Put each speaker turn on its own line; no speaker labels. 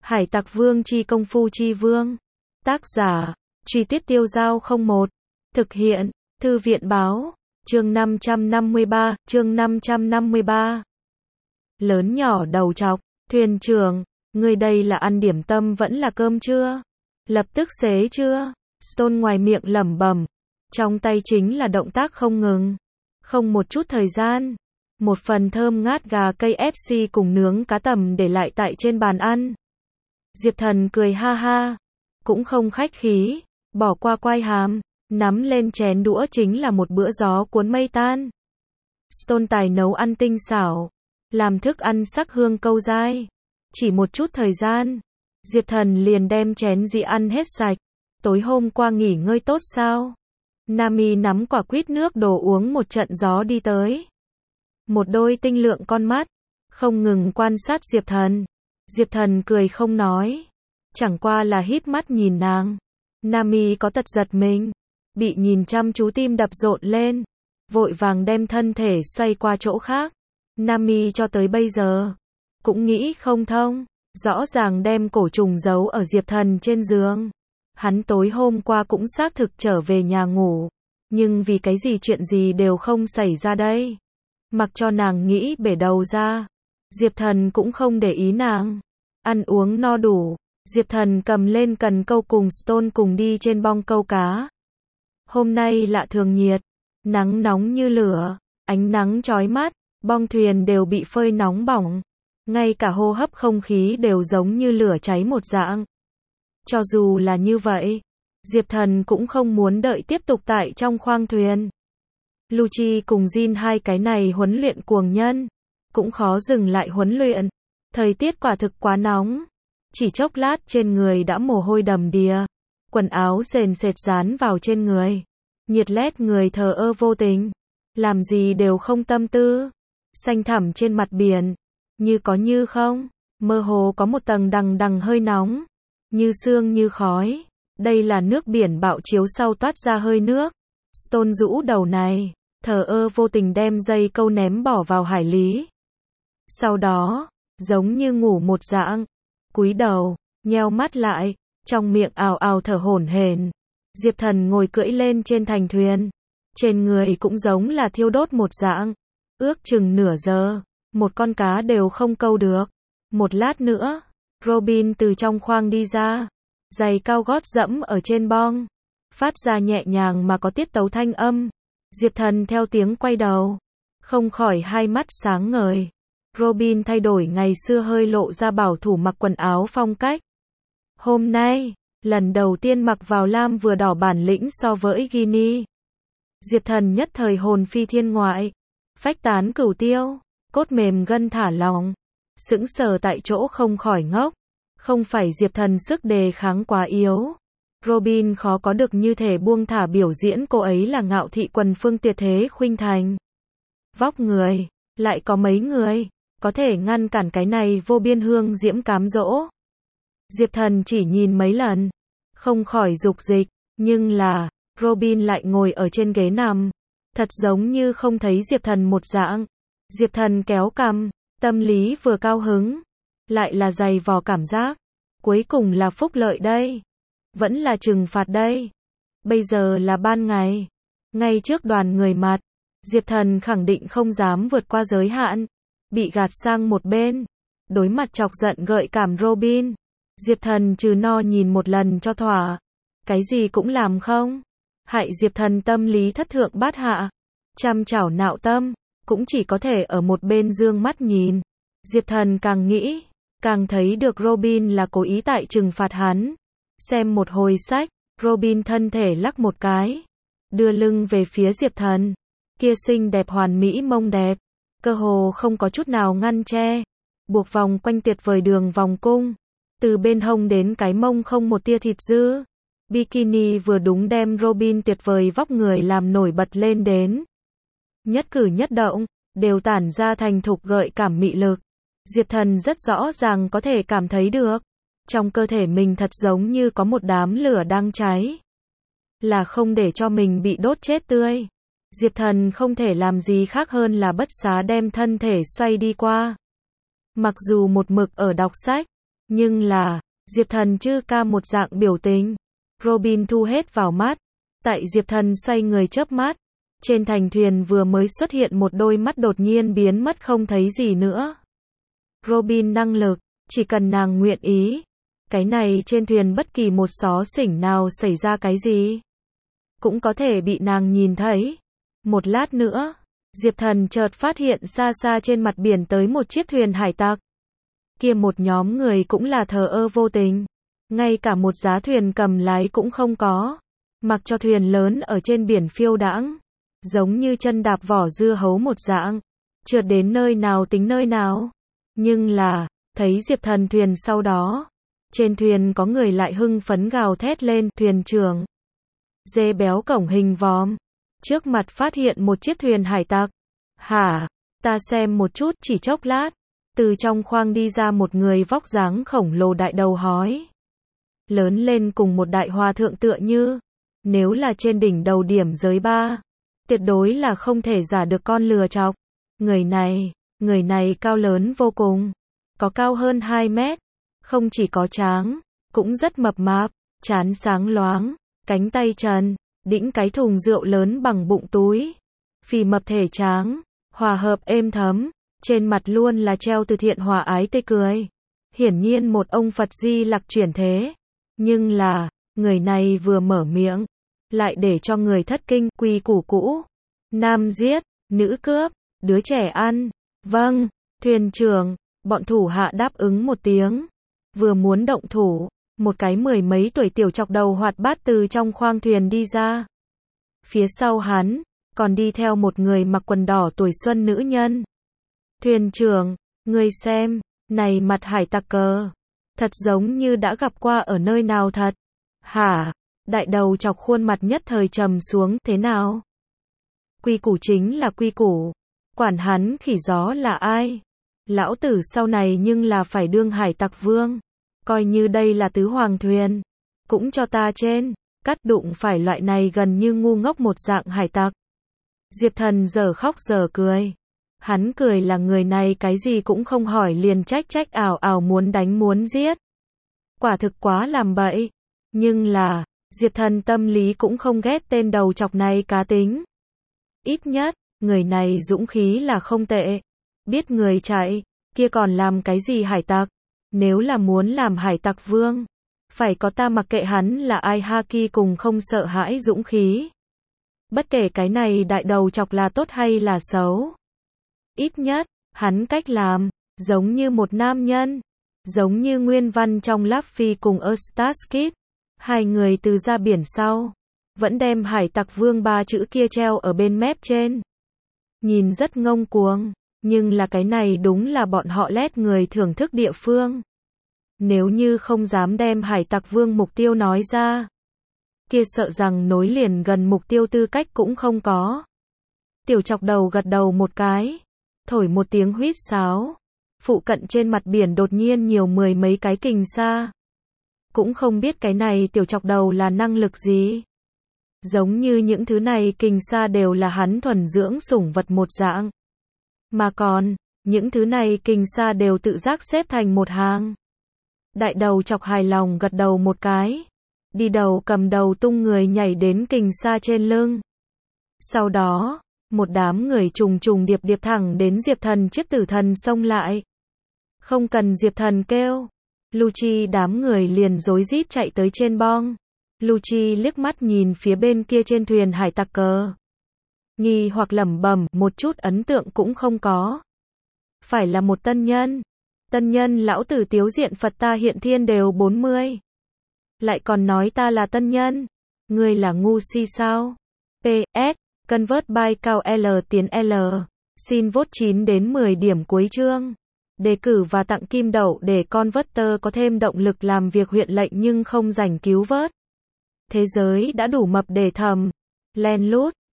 Hải Tặc Vương chi công phu chi vương. Tác giả, Truy Tuyết Tiêu Giao 01. Thực hiện, Thư viện Báo. Chương 553. Lớn nhỏ đầu trọc, thuyền trưởng, người đây là ăn điểm tâm vẫn là cơm chưa? Lập tức xế chưa? Stone ngoài miệng lẩm bẩm, trong tay chính là động tác không ngừng. Không một chút thời gian. Một phần thơm ngát gà KFC cùng nướng cá tầm để lại tại trên bàn ăn. Diệp Thần cười ha ha, cũng không khách khí, bỏ qua quai hàm, nắm lên chén đũa chính là một bữa gió cuốn mây tan. Stone tài nấu ăn tinh xảo, làm thức ăn sắc hương câu dai. Chỉ một chút thời gian, Diệp Thần liền đem chén dĩa ăn hết sạch. Tối hôm qua nghỉ ngơi tốt sao? Nami nắm quả quýt nước đồ uống một trận gió đi tới. Một đôi tinh lượng con mắt, không ngừng quan sát Diệp Thần. Diệp Thần cười không nói, chẳng qua là híp mắt nhìn nàng. Nami có tật giật mình, bị nhìn chăm chú tim đập rộn lên, vội vàng đem thân thể xoay qua chỗ khác. Nami cho tới bây giờ cũng nghĩ không thông, rõ ràng đem cổ trùng giấu ở Diệp Thần trên giường. Hắn tối hôm qua cũng xác thực trở về nhà ngủ, nhưng vì cái gì chuyện gì đều không xảy ra đây. Mặc cho nàng nghĩ bể đầu ra, Diệp Thần cũng không để ý nàng. Ăn uống no đủ, Diệp Thần cầm lên cần câu cùng Stone cùng đi trên bong câu cá. Hôm nay lạ thường nhiệt, nắng nóng như lửa, ánh nắng chói mắt, bong thuyền đều bị phơi nóng bỏng. Ngay cả hô hấp không khí đều giống như lửa cháy một dạng. Cho dù là như vậy, Diệp Thần cũng không muốn đợi tiếp tục tại trong khoang thuyền. Lucci cùng Jin hai cái này huấn luyện cuồng nhân, cũng khó dừng lại huấn luyện. Thời tiết quả thực quá nóng, chỉ chốc lát trên người đã mồ hôi đầm đìa, quần áo sền sệt dán vào trên người, nhiệt lét người thờ ơ vô tình, làm gì đều không tâm tư. Xanh thẳm trên mặt biển, như có như không, mơ hồ có một tầng đằng đằng hơi nóng, như sương như khói. Đây là nước biển bạo chiếu sau toát ra hơi nước. Stone rũ đầu này, thờ ơ vô tình đem dây câu ném bỏ vào hải lý. Sau đó, giống như ngủ một dạng, cúi đầu, nheo mắt lại, trong miệng ào ào thở hổn hển. Diệp Thần ngồi cưỡi lên trên thành thuyền, trên người cũng giống là thiêu đốt một dạng. Ước chừng nửa giờ, một con cá đều không câu được. Một lát nữa, Robin từ trong khoang đi ra, giày cao gót dẫm ở trên bong, phát ra nhẹ nhàng mà có tiết tấu thanh âm. Diệp Thần theo tiếng quay đầu, không khỏi hai mắt sáng ngời. Robin thay đổi ngày xưa hơi lộ ra bảo thủ mặc quần áo phong cách. Hôm nay, lần đầu tiên mặc vào lam vừa đỏ bản lĩnh so với Ginny. Diệp Thần nhất thời hồn phi thiên ngoại, phách tán cửu tiêu, cốt mềm gân thả lỏng, sững sờ tại chỗ không khỏi ngốc. Không phải Diệp Thần sức đề kháng quá yếu, Robin khó có được như thể buông thả biểu diễn, cô ấy là ngạo thị quần phương tuyệt thế khuynh thành. Vóc người, lại có mấy người có thể ngăn cản cái này vô biên hương diễm cám dỗ. Diệp Thần chỉ nhìn mấy lần, không khỏi dục dịch, nhưng là, Robin lại ngồi ở trên ghế nằm, thật giống như không thấy Diệp Thần một dạng. Diệp Thần kéo cằm, tâm lý vừa cao hứng, lại là dày vò cảm giác, cuối cùng là phúc lợi đây, vẫn là trừng phạt đây. Bây giờ là ban ngày, ngay trước đoàn người mặt, Diệp Thần khẳng định không dám vượt qua giới hạn, bị gạt sang một bên. Đối mặt chọc giận gợi cảm Robin, Diệp Thần trừ no nhìn một lần cho thỏa, cái gì cũng làm không. Hại Diệp Thần tâm lý thất thượng bát hạ, trăm chảo nạo tâm, cũng chỉ có thể ở một bên dương mắt nhìn. Diệp Thần càng nghĩ, càng thấy được Robin là cố ý tại trừng phạt hắn. Xem một hồi sách, Robin thân thể lắc một cái, đưa lưng về phía Diệp Thần. Kia xinh đẹp hoàn mỹ mông đẹp, cơ hồ không có chút nào ngăn che, buộc vòng quanh tuyệt vời đường vòng cung, từ bên hông đến cái mông không một tia thịt dư. Bikini vừa đúng đem Robin tuyệt vời vóc người làm nổi bật lên đến. Nhất cử nhất động đều tản ra thành thục gợi cảm mị lực. Diệp Thần rất rõ ràng có thể cảm thấy được, trong cơ thể mình thật giống như có một đám lửa đang cháy, là không để cho mình bị đốt chết tươi. Diệp Thần không thể làm gì khác hơn là bất xá đem thân thể xoay đi qua. Mặc dù một mực ở đọc sách, Nhưng là, Diệp Thần chư ca một dạng biểu tình. Robin thu hết vào mắt. Tại Diệp Thần xoay người chớp mắt. Trên thành thuyền vừa mới xuất hiện một đôi mắt đột nhiên biến mất không thấy gì nữa. Robin năng lực, chỉ cần nàng nguyện ý. Cái này trên thuyền bất kỳ một xó xỉnh nào xảy ra cái gì, cũng có thể bị nàng nhìn thấy. Một lát nữa, Diệp Thần chợt phát hiện xa xa trên mặt biển tới một chiếc thuyền hải tặc. Kia một nhóm người cũng là thờ ơ vô tình. Ngay cả một giá thuyền cầm lái cũng không có. Mặc cho thuyền lớn ở trên biển phiêu đãng. Giống như chân đạp vỏ dưa hấu một dạng. Trượt đến nơi nào tính nơi nào. Nhưng là, thấy Diệp Thần thuyền sau đó. Trên thuyền có người lại hưng phấn gào thét lên, thuyền trưởng. Dê béo cổng hình vòm. Trước mặt phát hiện một chiếc thuyền hải tặc. Hả? Ta xem một chút, chỉ chốc lát. Từ trong khoang đi ra một người vóc dáng khổng lồ đại đầu hói. Lớn lên cùng một đại hòa thượng tựa như. Nếu là trên đỉnh đầu điểm giới 3. Tuyệt đối là không thể giả được con lừa chọc. Người này cao lớn vô cùng. Có cao hơn 2 mét. Không chỉ có tráng, cũng rất mập mạp, trán sáng loáng, cánh tay trần, đĩnh cái thùng rượu lớn bằng bụng túi. Phì mập thể tráng, hòa hợp êm thấm, trên mặt luôn là treo từ thiện hòa ái tươi cười. Hiển nhiên một ông Phật Di Lặc chuyển thế. Nhưng là, người này vừa mở miệng, lại để cho người thất kinh, quy củ cũ. Nam giết, nữ cướp, đứa trẻ ăn. Vâng, thuyền trưởng, bọn thủ hạ đáp ứng một tiếng. Vừa muốn động thủ, một cái 10 mấy tuổi tiểu chọc đầu hoạt bát từ trong khoang thuyền đi ra. Phía sau hắn, còn đi theo một người mặc quần đỏ tuổi xuân nữ nhân. Thuyền trưởng, ngươi xem, này mặt hải tặc cờ. Thật giống như đã gặp qua ở nơi nào thật. Hả? Đại đầu chọc khuôn mặt nhất thời trầm xuống, thế nào? Quy củ chính là quy củ. Quản hắn khỉ gió là ai? Lão tử sau này nhưng là phải đương hải tặc vương. Coi như đây là tứ hoàng thuyền. Cũng cho ta trên, cắt đụng phải loại này gần như ngu ngốc một dạng hải tặc. Diệp Thần giờ khóc giờ cười. Hắn cười là người này cái gì cũng không hỏi liền trách ảo ảo muốn đánh muốn giết. Quả thực quá làm bậy. Nhưng là, Diệp Thần tâm lý cũng không ghét tên đầu chọc này cá tính. Ít nhất, người này dũng khí là không tệ. Biết người chạy, kia còn làm cái gì hải tặc? Nếu là muốn làm hải tặc vương, phải có ta mặc kệ hắn là ai haki cùng không sợ hãi dũng khí. Bất kể cái này đại đầu chọc là tốt hay là xấu. Ít nhất, hắn cách làm, giống như một nam nhân. Giống như Nguyên Văn trong Luffy cùng Eustace. Hai người từ ra biển sau, vẫn đem hải tặc vương 3 chữ kia treo ở bên mép trên. Nhìn rất ngông cuồng, nhưng là cái này đúng là bọn họ lét người thưởng thức địa phương. Nếu như không dám đem hải tặc vương mục tiêu nói ra, kia sợ rằng nối liền gần mục tiêu tư cách cũng không có. Tiểu chọc đầu gật đầu một cái, thổi một tiếng huýt sáo. Phụ cận trên mặt biển đột nhiên nhiều 10 mấy cái kình sa. Cũng không biết cái này tiểu chọc đầu là năng lực gì. Giống như những thứ này kình sa đều là hắn thuần dưỡng sủng vật một dạng. Mà còn, những thứ này kình sa đều tự giác xếp thành một hàng. Đại đầu chọc hài lòng gật đầu một cái. Đi đầu cầm đầu tung người nhảy đến kình sa trên lưng. Sau đó, một đám người trùng trùng điệp điệp thẳng đến Diệp Thần trước tử thần xông lại. Không cần Diệp Thần kêu. Lucci đám người liền rối rít chạy tới trên bong. Lucci liếc mắt nhìn phía bên kia trên thuyền hải tặc cờ. Nghi hoặc lẩm bẩm, một chút ấn tượng cũng không có. Phải là một tân nhân. Tân nhân lão tử tiếu diện Phật ta hiện thiên đều 40. Lại còn nói ta là tân nhân. Ngươi là ngu si sao? PS, convert by cao L tiến L. Xin vote 9 đến 10 điểm cuối chương. Đề cử và tặng kim đậu để Converter có thêm động lực làm việc huyện lệnh nhưng không rảnh cứu vớt. Thế giới đã đủ mập để thầm. Len lút.